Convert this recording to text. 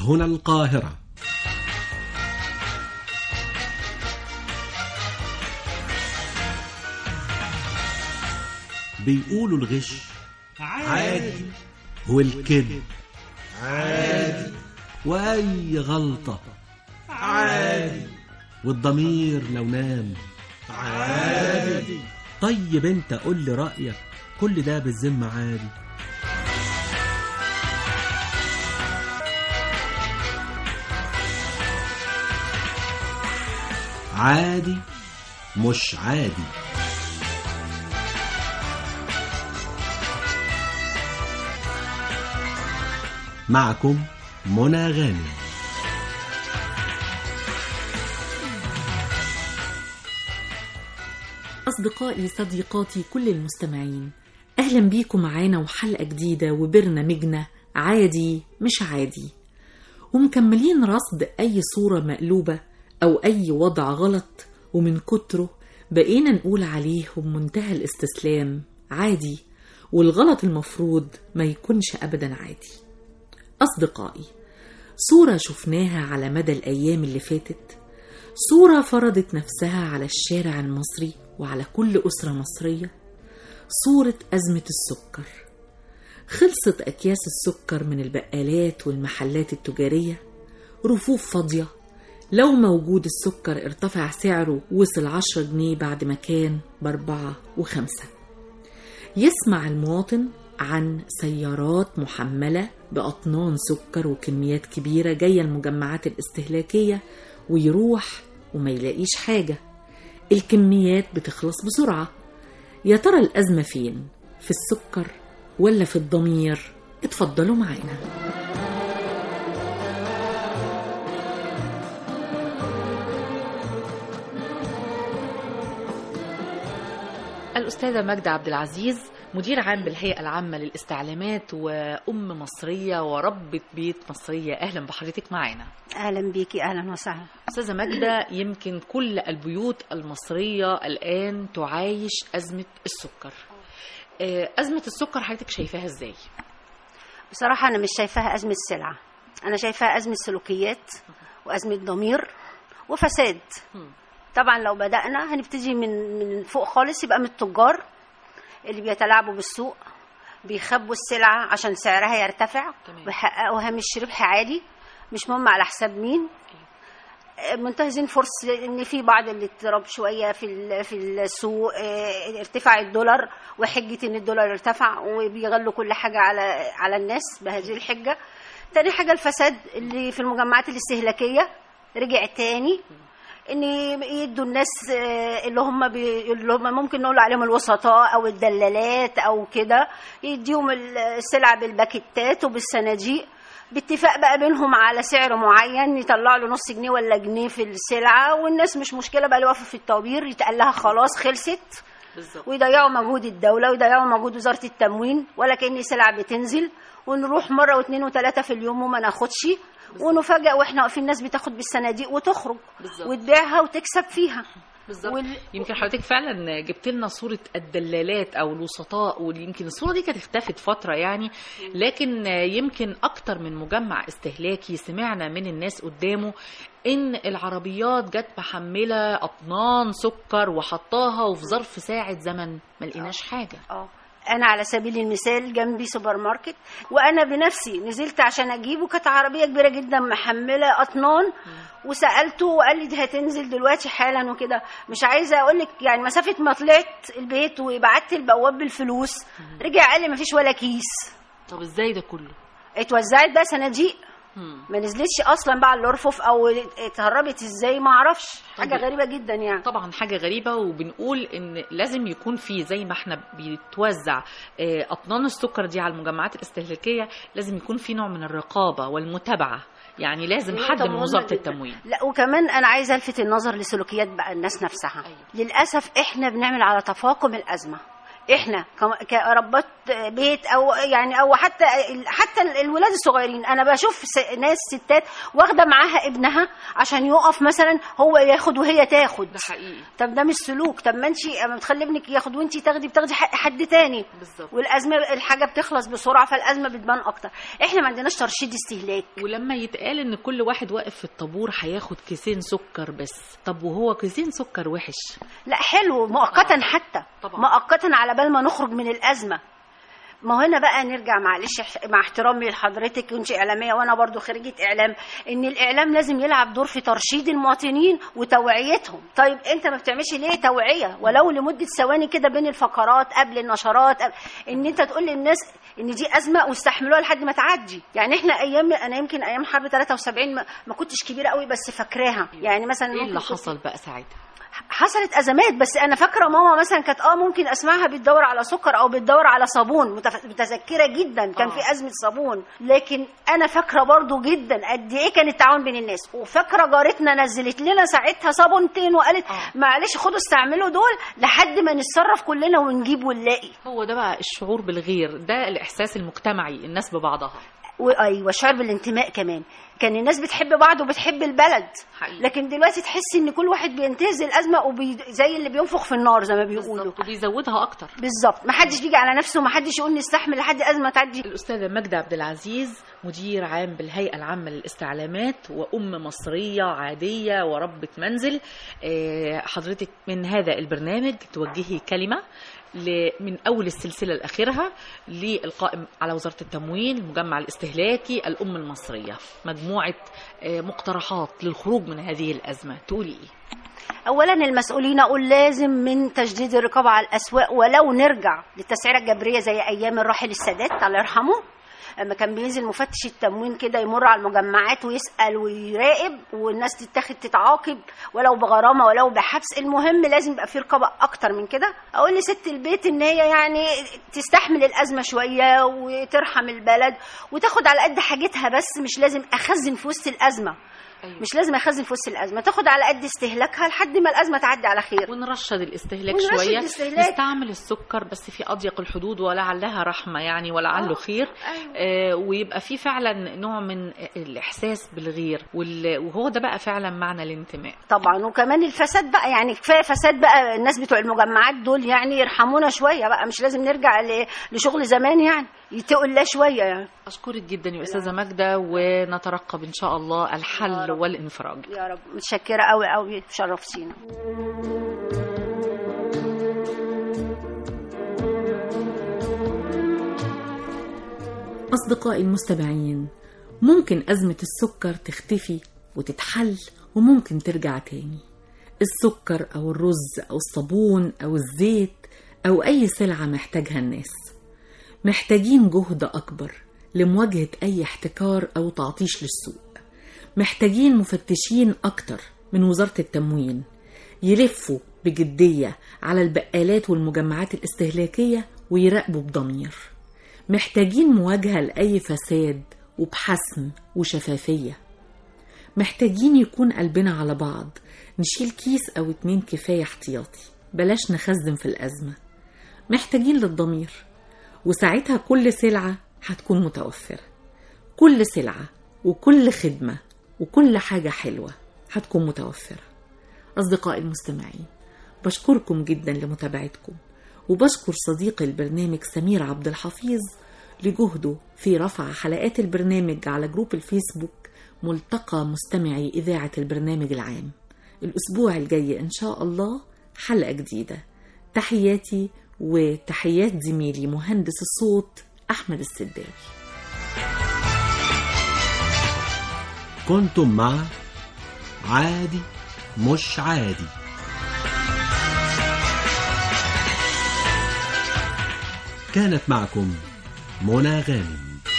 هنا القاهرة. بيقولوا الغش عادي والكذب عادي وأي غلطة عادي والضمير لو نام عادي. طيب انت قول لي رأيك، كل ده بالذمة عادي؟ عادي مش عادي. معكم منى غانم. أصدقائي صديقاتي كل المستمعين، أهلا بيكم معانا وحلقة جديدة وبرنامجنا عادي مش عادي، ومكملين رصد أي صورة مقلوبة أو أي وضع غلط، ومن كتره بقينا نقول عليه بمنتهى الاستسلام عادي، والغلط المفروض ما يكونش أبدا عادي. أصدقائي، صورة شفناها على مدى الأيام اللي فاتت، صورة فرضت نفسها على الشارع المصري وعلى كل أسرة مصرية، صورة أزمة السكر. خلصت أكياس السكر من البقالات والمحلات التجارية، رفوف فاضية، لو موجود السكر ارتفع سعره وصل 10 جنيه بعد ما كان ب4 و5. يسمع المواطن عن سيارات محملة بأطنان سكر وكميات كبيرة جاية المجمعات الاستهلاكية، ويروح وما يلاقيش حاجة، الكميات بتخلص بسرعة. يا ترى الأزمة فين؟ في السكر ولا في الضمير؟ اتفضلوا معانا. الأستاذة ماجدة عبد العزيز، مدير عام بالهيئة العامة للاستعلامات وأم مصرية وربة بيت مصرية، أهلا بحضرتك معانا. أهلا بيكي، أهلا وسهلا. أستاذة ماجدة، يمكن كل البيوت المصرية الآن تعايش أزمة السكر. أزمة السكر حضرتك شايفاها إزاي؟ بصراحة أنا مش شايفاها أزمة سلعة، أنا شايفاها أزمة سلوكيات وأزمة ضمير وفساد. طبعا لو بدأنا هنبتدي من فوق خالص، يبقى من التجار اللي بيتلاعبوا بالسوق، بيخبوا السلعة عشان سعرها يرتفع ويحققوا هامش ربح عالي، مش مهم على حساب مين. منتهزين فرصة ان في بعض الاضطراب شوية في السوق، ارتفاع الدولار وحجة ان الدولار ارتفع، وبيغلوا كل حاجة على الناس بهذه الحجة. تاني حاجة الفساد اللي في المجمعات الاستهلاكية رجع تاني، ان يدوا الناس اللي هم ممكن نقول عليهم الوسطاء او الدلالات او كده، يديهم السلع بالباكيتات وبالصناديق باتفاق بقى بينهم على سعر معين، يطلع له نص جنيه ولا جنيه في السلعه، والناس مش مشكله بقى اللي واقفه في الطوابير يتقال لها خلاص خلصت بالزبط. ويضيعوا مجهود الدوله ويضيعوا مجهود وزاره التموين، ولا كأن سلع بتنزل، ونروح مره واثنين وثلاثه في اليوم وما ناخدش، ونفاجئ واحنا واقفين الناس بتاخد بالصناديق وتخرج بالزبط. وتبيعها وتكسب فيها بالظبط. يمكن حضرتك فعلا جبت لنا صورة الدلالات أو الوسطاء، ويمكن الصورة دي كانت اختفت فترة يعني، لكن يمكن أكتر من مجمع استهلاكي سمعنا من الناس قدامه إن العربيات جت محملة أطنان سكر وحطاها، وفي ظرف ساعة زمن ما لقيناش حاجة. أنا على سبيل المثال جنبي سوبر ماركت، وأنا بنفسي نزلت عشان أجيبه، كانت عربية كبيرة جدا محملة أطنان، وسألته وقال لي دي هتنزل دلوقتي حالا وكده. مش عايزة أقولك يعني مسافة ما طلعت البيت وبعت البواب بالفلوس، رجع قال لي مفيش ولا كيس. طب إزاي ده كله؟ اتوزعت بقى صناديق، ما نزلتش اصلا بقى على الرفوف او اتهربت ازاي ما اعرفش. حاجه غريبه جدا يعني. طبعا حاجه غريبه، وبنقول ان لازم يكون في زي ما احنا بيتوزع اطنان السكر دي على المجمعات الاستهلاكيه، لازم يكون في نوع من الرقابه والمتابعه، يعني لازم حد من وزاره التموين. لا وكمان انا عايزه الفت النظر لسلوكيات بقى الناس نفسها. أيوة. للاسف احنا بنعمل على تفاقم الازمه، احنا كربات بيت او يعني او حتى الولاد الصغيرين، انا بشوف ناس ستات واخده معاها ابنها عشان يقف مثلا هو ياخد وهي تاخد. ده حقيقي. طب ده مش سلوك. طب ما انت اما بتخلي ابنك ياخد وانت بتاخدي حد تاني بالظبط. والازمه الحاجه بتخلص بسرعه، فالازمه بتبان اكتر. احنا ما عندناش ترشيد استهلاك. ولما يتقال ان كل واحد واقف في الطابور هياخد كيسين سكر بس، طب وهو كيسين سكر وحش؟ لا حلو مؤقتا حتى طبعا. مؤقتا على بال ما نخرج من الازمه. ما هنا بقى نرجع معلش مع احترامي لحضرتك وانت اعلاميه وانا برضو خريجه اعلام، ان الاعلام لازم يلعب دور في ترشيد المواطنين وتوعيتهم. طيب انت ما بتعملش ليه توعيه ولو لمده ثواني كده بين الفقرات قبل النشرات، ان انت تقول للناس ان دي ازمه واستحملوها لحد ما تعدي. يعني احنا انا يمكن ايام حرب 73 ما كنتش كبيره قوي بس فاكراها. يعني مثلا ايه اللي حصل بقى ساعتها؟ حصلت ازمات، بس انا فاكره ماما مثلا كانت ممكن اسمعها بتدور على سكر او بتدور على صابون، متذكره جدا كان في ازمه صابون. لكن انا فاكره برضو جدا قد ايه كان التعاون بين الناس، وفاكره جارتنا نزلت لنا ساعتها صابونتين وقالت معلش خدوا استعملوا دول لحد ما نتصرف كلنا ونجيب ونلاقي. هو ده بقى الشعور بالغير، ده الاحساس المجتمعي الناس ببعضها. وايوه شعور بالانتماء كمان. كان الناس بتحب بعض وبتحب البلد حقيقي. لكن دلوقتي تحس ان كل واحد بينتهز الازمه زي اللي بينفخ في النار زي ما بيقولوا، وبيزودها اكتر. بالظبط. ما حدش بيجي على نفسه وما حدش يقول نستحمل لحد ازمه تعدي. الاستاذه ماجده عبد العزيز، مدير عام بالهيئه العامه للاستعلامات وام مصريه عاديه وربة منزل، حضرتك من هذا البرنامج توجهي كلمه من أول السلسلة لآخرها للقائم على وزارة التموين، المجمع الاستهلاكي، الأم المصرية، مجموعة مقترحات للخروج من هذه الأزمة، تقولي إيه؟ أولا المسؤولين أقول لازم من تجديد الرقابة على الأسواق، ولو نرجع للتسعيرة الجبرية زي أيام الراحل السادات الله يرحمه، لما كان بينزل مفتش التموين كده يمر على المجمعات ويسأل ويراقب والناس تتعاقب ولو بغرامة ولو بحبس. المهم لازم يبقى في رقابة أكتر من كده. أقول لست البيت إن هي يعني تستحمل الأزمة شوية وترحم البلد وتاخد على قد حاجتها، بس مش لازم أخزن في وسط الأزمة. أيوة. مش لازم اخزن في وسط الازمه، تاخد على قد استهلاكها لحد ما الازمه تعدي على خير. ونرشد الاستهلاك شويه، نستعمل السكر بس في اضيق الحدود ولعلها رحمه يعني ولعله خير. أيوة. ويبقى في فعلا نوع من الاحساس بالغير، وهو ده بقى فعلا معنى الانتماء طبعا. وكمان الفساد بقى، يعني كفايه فساد بقى. الناس بتوع المجمعات دول يعني يرحمونا شويه بقى، مش لازم نرجع لشغل زمان، يعني يتقوا الله شويه يعني. اشكرك جدا يا استاذه ماجده، ونترقب ان شاء الله الحل والانفراج. يا رب. متشكره قوي قوي، شرفتينا. اصدقائي المستمعين، ممكن ازمه السكر تختفي وتتحل وممكن ترجع تاني. السكر او الرز او الصابون او الزيت او اي سلعه محتاجها الناس. محتاجين جهد اكبر لمواجهه اي احتكار او تعطيش للسوق. محتاجين مفتشين أكتر من وزارة التموين يلفوا بجدية على البقالات والمجمعات الاستهلاكية ويراقبوا بضمير. محتاجين مواجهة لأي فساد وبحسم وشفافية. محتاجين يكون قلبنا على بعض، نشيل كيس أو 2 كفاية احتياطي، بلاش نخزن في الأزمة. محتاجين للضمير، وساعتها كل سلعة هتكون متوفرة. كل سلعة وكل خدمة وكل حاجة حلوة هتكون متوفرة. أصدقائي المستمعين، بشكركم جدا لمتابعتكم، وبشكر صديقي البرنامج سمير عبد الحفيظ لجهده في رفع حلقات البرنامج على جروب الفيسبوك ملتقى مستمعي إذاعة البرنامج العام. الأسبوع الجاي إن شاء الله حلقة جديدة. تحياتي وتحيات زميلي مهندس الصوت أحمد السداوي. كنتم مع عادي مش عادي. كانت معكم منى غانم.